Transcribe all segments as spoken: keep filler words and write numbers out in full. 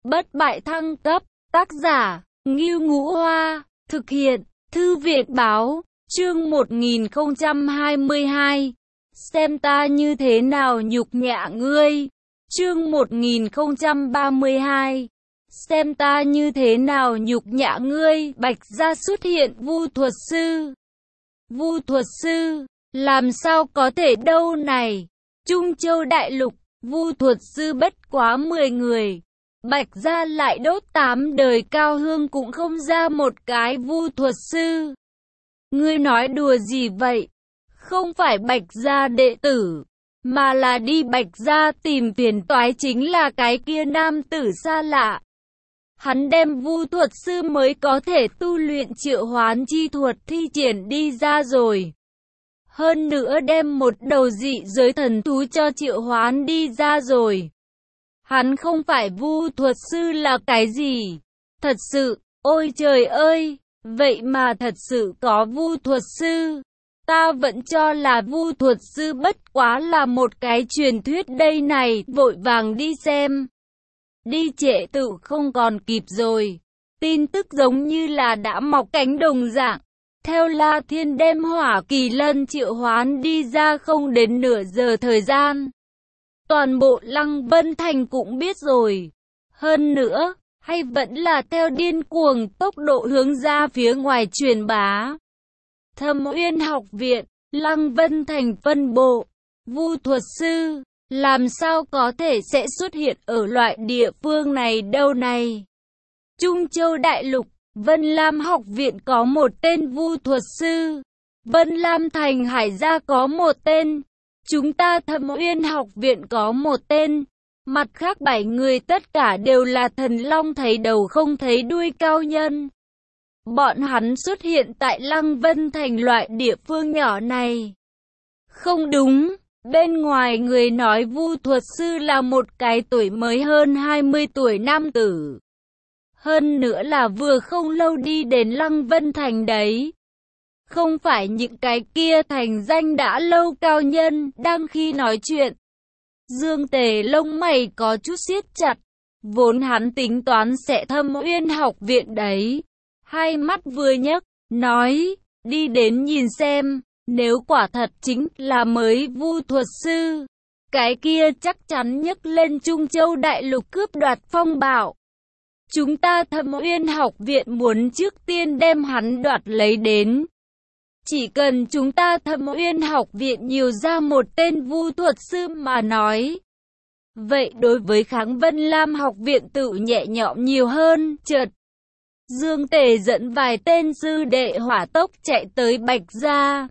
Bất bại thăng cấp, tác giả, Ngưu Ngũ Hoa, thực hiện, Thư viện Báo, chương một nghìn không trăm hai mươi hai. Xem ta như thế nào nhục nhã ngươi. Chương một nghìn không trăm ba mươi hai. Xem ta như thế nào nhục nhã ngươi. Bạch gia xuất hiện Vu thuật sư. Vu thuật sư, làm sao có thể đâu này. Trung Châu đại lục, Vu thuật sư bất quá mười người. Bạch gia lại đốt tám đời cao hương cũng không ra một cái Vu thuật sư. Ngươi nói đùa gì vậy? Không phải Bạch gia đệ tử, mà là đi Bạch gia tìm phiền toái, chính là cái kia nam tử xa lạ. Hắn đem Vu thuật sư mới có thể tu luyện triệu hoán chi thuật thi triển đi ra rồi. Hơn nữa đem một đầu dị giới thần thú cho triệu hoán đi ra rồi. Hắn không phải Vu thuật sư là cái gì? Thật sự, ôi trời ơi, vậy mà thật sự có Vu thuật sư. Ta vẫn cho là Vu thuật sư bất quá là một cái truyền thuyết đây này, vội vàng đi xem. Đi trễ tự không còn kịp rồi. Tin tức giống như là đã mọc cánh đồng dạng. Theo La Thiên đem Hỏa Kỳ Lân triệu hoán đi ra không đến nửa giờ thời gian. Toàn bộ Lăng Vân Thành cũng biết rồi. Hơn nữa, hay vẫn là theo điên cuồng tốc độ hướng ra phía ngoài truyền bá. Thâm Uyên học viện, Lăng Vân Thành phân bộ, Vu thuật sư, làm sao có thể sẽ xuất hiện ở loại địa phương này đâu này. Trung Châu đại lục, Vân Lam học viện có một tên Vu thuật sư. Vân Lam Thành Hải gia có một tên. Chúng ta Thâm Uyên học viện có một tên. Mặt khác bảy người tất cả đều là thần long thấy đầu không thấy đuôi cao nhân. Bọn hắn xuất hiện tại Lăng Vân Thành loại địa phương nhỏ này. Không đúng, bên ngoài người nói Vu thuật sư là một cái tuổi mới hơn hai mươi tuổi nam tử. Hơn nữa là vừa không lâu đi đến Lăng Vân Thành đấy. Không phải những cái kia thành danh đã lâu cao nhân. Đang khi nói chuyện, Dương Tề lông mày có chút siết chặt. Vốn hắn tính toán sẽ Thâm Uyên học viện đấy. Hai mắt vừa nhấc, nói, đi đến nhìn xem. Nếu quả thật chính là mới Vu thuật sư, cái kia chắc chắn nhấc lên Trung Châu đại lục cướp đoạt phong bạo. Chúng ta Thâm Uyên học viện muốn trước tiên đem hắn đoạt lấy đến. Chỉ cần chúng ta Thâm Uyên học viện nhiều ra một tên Vu thuật sư mà nói, vậy đối với Kháng Vân Lam học viện tự nhẹ nhõm nhiều hơn. Chợt, Dương Tề dẫn vài tên sư đệ hỏa tốc chạy tới Bạch gia.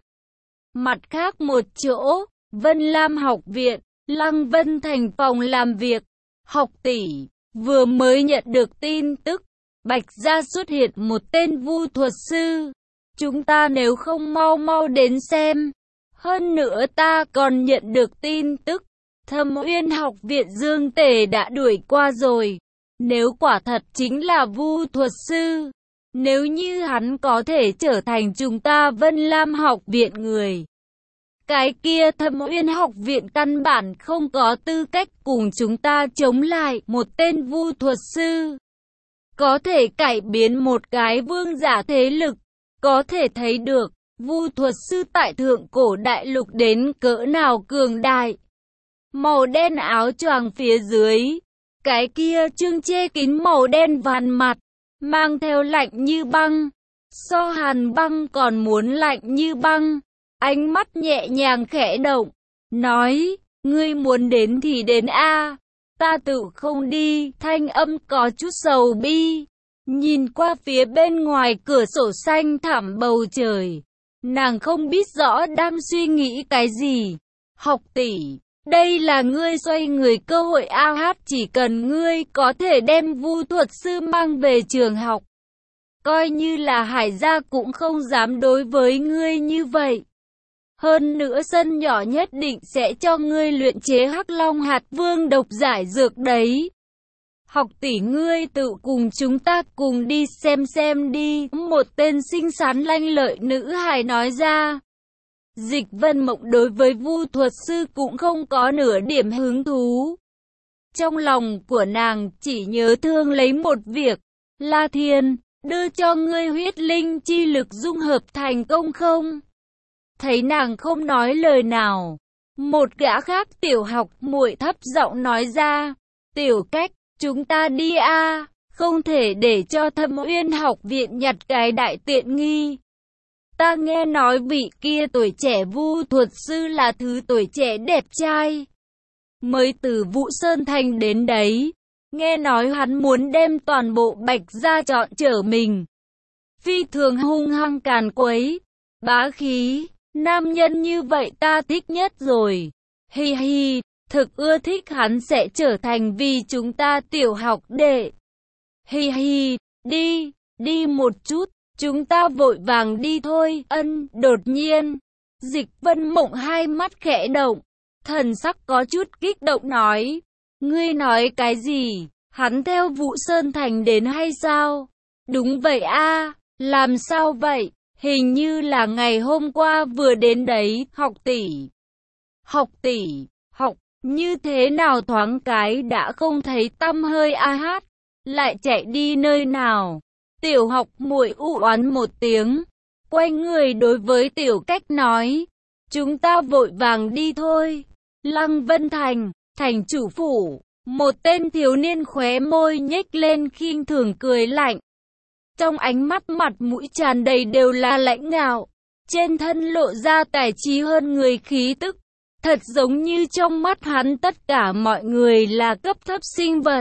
Mặt khác một chỗ, Vân Lam học viện, Lăng Vân Thành phòng làm việc. Học tỷ, vừa mới nhận được tin tức, Bạch gia xuất hiện một tên Vu thuật sư. Chúng ta nếu không mau mau đến xem. Hơn nữa ta còn nhận được tin tức, Thâm Uyên học viện Dương Tề đã đuổi qua rồi. Nếu quả thật chính là Vu thuật sư, nếu như hắn có thể trở thành chúng ta Vân Lam học viện người, cái kia Thâm Uyên học viện căn bản không có tư cách cùng chúng ta chống lại. Một tên Vu thuật sư có thể cải biến một cái vương giả thế lực. Có thể thấy được, Vu thuật sư tại thượng cổ đại lục đến cỡ nào cường đại. Màu đen áo choàng phía dưới, cái kia trương che kín màu đen vàn mặt, mang theo lạnh như băng. So Hàn Băng còn muốn lạnh như băng. Ánh mắt nhẹ nhàng khẽ động, nói, ngươi muốn đến thì đến a, ta tự không đi. Thanh âm có chút sầu bi. Nhìn qua phía bên ngoài cửa sổ xanh thẳm bầu trời, nàng không biết rõ đang suy nghĩ cái gì. Học tỷ, đây là ngươi xoay người cơ hội a hát, chỉ cần ngươi có thể đem Vu thuật sư mang về trường học, coi như là Hải gia cũng không dám đối với ngươi như vậy. Hơn nữa sân nhỏ nhất định sẽ cho ngươi luyện chế Hắc Long hạt vương độc giải dược đấy. Học tỷ, ngươi tự cùng chúng ta cùng đi xem xem đi. Một tên xinh xắn lanh lợi nữ hài nói ra. Dịch Vân Mộng đối với Vu thuật sư cũng không có nửa điểm hứng thú. Trong lòng của nàng chỉ nhớ thương lấy một việc, La Thiên, đưa cho ngươi huyết linh chi lực dung hợp thành công không? Thấy nàng không nói lời nào, một gã khác tiểu học muội thấp giọng nói ra, Tiểu Cách, chúng ta đi a, không thể để cho Thâm Uyên học viện nhặt cái đại tiện nghi. Ta nghe nói vị kia tuổi trẻ vu thuật sư là thứ tuổi trẻ đẹp trai, mới từ Vũ Sơn Thành đến đấy. Nghe nói hắn muốn đem toàn bộ Bạch Gia chọn trở mình. Phi thường hung hăng càn quấy, bá khí, nam nhân như vậy ta thích nhất rồi. Hi hi, thực ưa thích hắn sẽ trở thành vì chúng ta tiểu học đệ. Hi hi, đi, đi một chút, chúng ta vội vàng đi thôi. Ân, đột nhiên, Dịch Vân Mộng hai mắt khẽ động, thần sắc có chút kích động nói, ngươi nói cái gì? Hắn theo Vũ Sơn Thành đến hay sao? Đúng vậy a, làm sao vậy? Hình như là ngày hôm qua vừa đến đấy. Học tỷ, học tỷ, học, như thế nào thoáng cái đã không thấy tăm hơi a hát, lại chạy đi nơi nào? Tiểu học muội u oán một tiếng, quay người đối với Tiểu Cách nói, chúng ta vội vàng đi thôi. Lăng Vân Thành, thành chủ phủ, một tên thiếu niên khóe môi nhếch lên khinh thường cười lạnh. Trong ánh mắt mặt mũi tràn đầy đều là lãnh ngạo, trên thân lộ ra tài trí hơn người khí tức, thật giống như trong mắt hắn tất cả mọi người là cấp thấp sinh vật.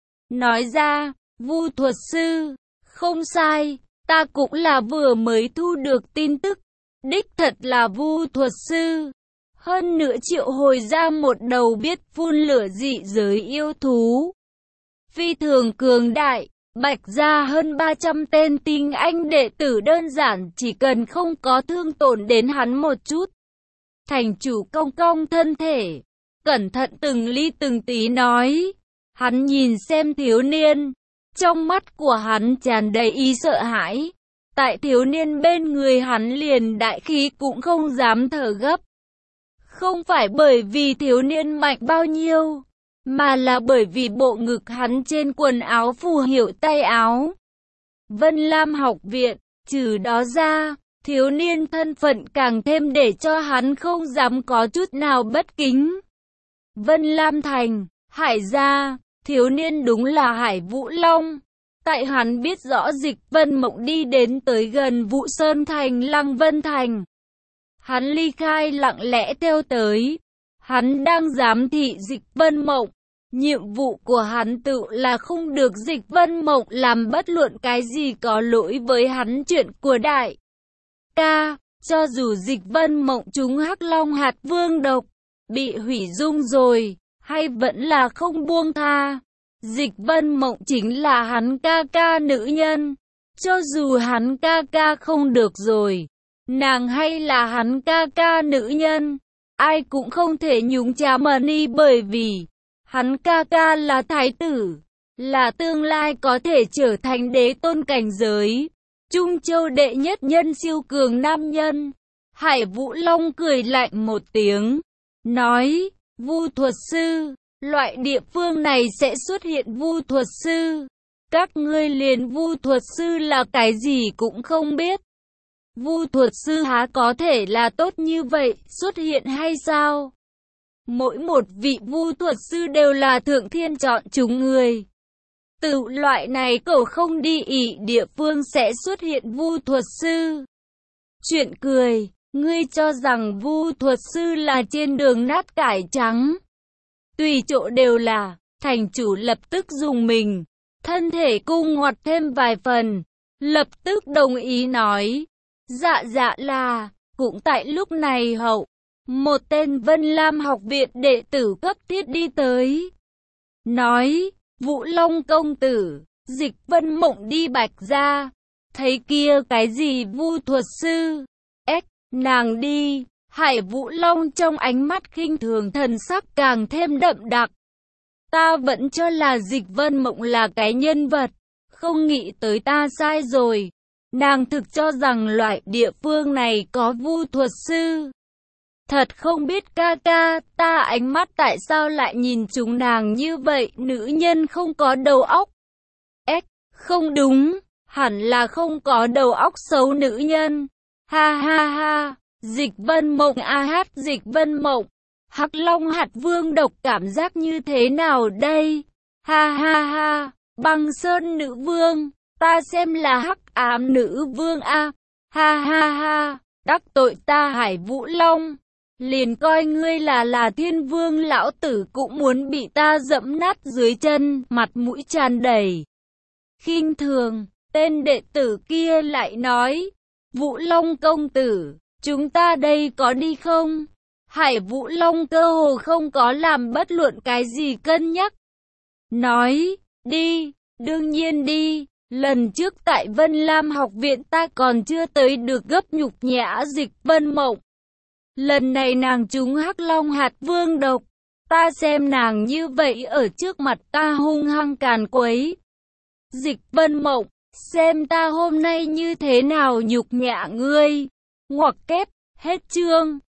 Nói ra, Vu thuật sư, không sai, ta cũng là vừa mới thu được tin tức, đích thật là Vu thuật sư. Hơn nữa triệu hồi ra một đầu biết phun lửa dị giới yêu thú. Phi thường cường đại, Bạch Gia hơn ba trăm tên tinh anh đệ tử đơn giản chỉ cần không có thương tổn đến hắn một chút. Thành chủ cong cong thân thể, cẩn thận từng ly từng tí nói. Hắn nhìn xem thiếu niên, trong mắt của hắn tràn đầy ý sợ hãi. Tại thiếu niên bên người hắn liền đại khí cũng không dám thở gấp. Không phải bởi vì thiếu niên mạnh bao nhiêu, mà là bởi vì bộ ngực hắn trên quần áo phù hiệu tay áo Vân Lam học viện. Trừ đó ra, thiếu niên thân phận càng thêm để cho hắn không dám có chút nào bất kính. Vân Lam Thành, Hải Gia, thiếu niên đúng là Hải Vũ Long. Tại hắn biết rõ Dịch Vân Mộng đi đến tới gần Vũ Sơn Thành Lăng Vân Thành, hắn ly khai lặng lẽ theo tới. Hắn đang giám thị Dịch Vân Mộng. Nhiệm vụ của hắn tự là không được Dịch Vân Mộng làm bất luận cái gì có lỗi với hắn chuyện của đại ca. Cho dù Dịch Vân Mộng trúng Hắc Long hạt vương độc, bị hủy dung rồi, hay vẫn là không buông tha. Dịch Vân Mộng chính là hắn ca ca nữ nhân. Cho dù hắn ca ca không được rồi, nàng hay là hắn ca ca nữ nhân, ai cũng không thể nhúng chàm Mani, bởi vì hắn ca ca là thái tử, là tương lai có thể trở thành đế tôn cảnh giới, Trung Châu đệ nhất nhân siêu cường nam nhân. Hải Vũ Long cười lạnh một tiếng, nói, Vu thuật sư, loại địa phương này sẽ xuất hiện Vu thuật sư. Các ngươi liền Vu thuật sư là cái gì cũng không biết. Vu thuật sư há có thể là tốt như vậy xuất hiện hay sao? Mỗi một vị vu thuật sư đều là thượng thiên chọn chúng người. Từ loại này cậu không đi ỷ địa phương sẽ xuất hiện vu thuật sư. Chuyện cười, ngươi cho rằng vu thuật sư là trên đường nát cải trắng. Tùy chỗ đều là, thành chủ lập tức dùng mình, thân thể cung ngoặt thêm vài phần, lập tức đồng ý nói. Dạ dạ là, cũng tại lúc này hậu, một tên Vân Lam học viện đệ tử cấp thiết đi tới. Nói, Vũ Long công tử, Dịch Vân Mộng đi Bạch Gia, thấy kia cái gì vu thuật sư, ếch, nàng đi. Hải Vũ Long trong ánh mắt khinh thường thần sắc càng thêm đậm đặc. Ta vẫn cho là Dịch Vân Mộng là cái nhân vật, không nghĩ tới ta sai rồi. Nàng thực cho rằng loại địa phương này có vu thuật sư. Thật không biết ca ca, ta ánh mắt tại sao lại nhìn chúng nàng như vậy, nữ nhân không có đầu óc. Ếch, không đúng, hẳn là không có đầu óc xấu nữ nhân. Ha ha ha, Dịch Vân Mộng a hát Dịch Vân Mộng. Hắc Long hạt vương độc cảm giác như thế nào đây? Ha ha ha, Băng Sơn nữ vương, ta xem là hắc ám nữ vương a. Ha ha ha, đắc tội ta Hải Vũ Long. Liền coi ngươi là là thiên vương, lão tử cũng muốn bị ta dẫm nát dưới chân, mặt mũi tràn đầy khinh thường. Tên đệ tử kia lại nói, Vũ Long công tử, chúng ta đây có đi không? Hải Vũ Long cơ hồ không có làm bất luận cái gì cân nhắc. Nói, đi, đương nhiên đi, lần trước tại Vân Lam học viện ta còn chưa tới được gấp nhục nhã Dịch Vân Mộng. Lần này nàng trúng Hắc Long hạt vương độc, ta xem nàng như vậy ở trước mặt ta hung hăng càn quấy. Dịch Vân Mộng, xem ta hôm nay như thế nào nhục nhã ngươi. Ngoặc kép, hết chương.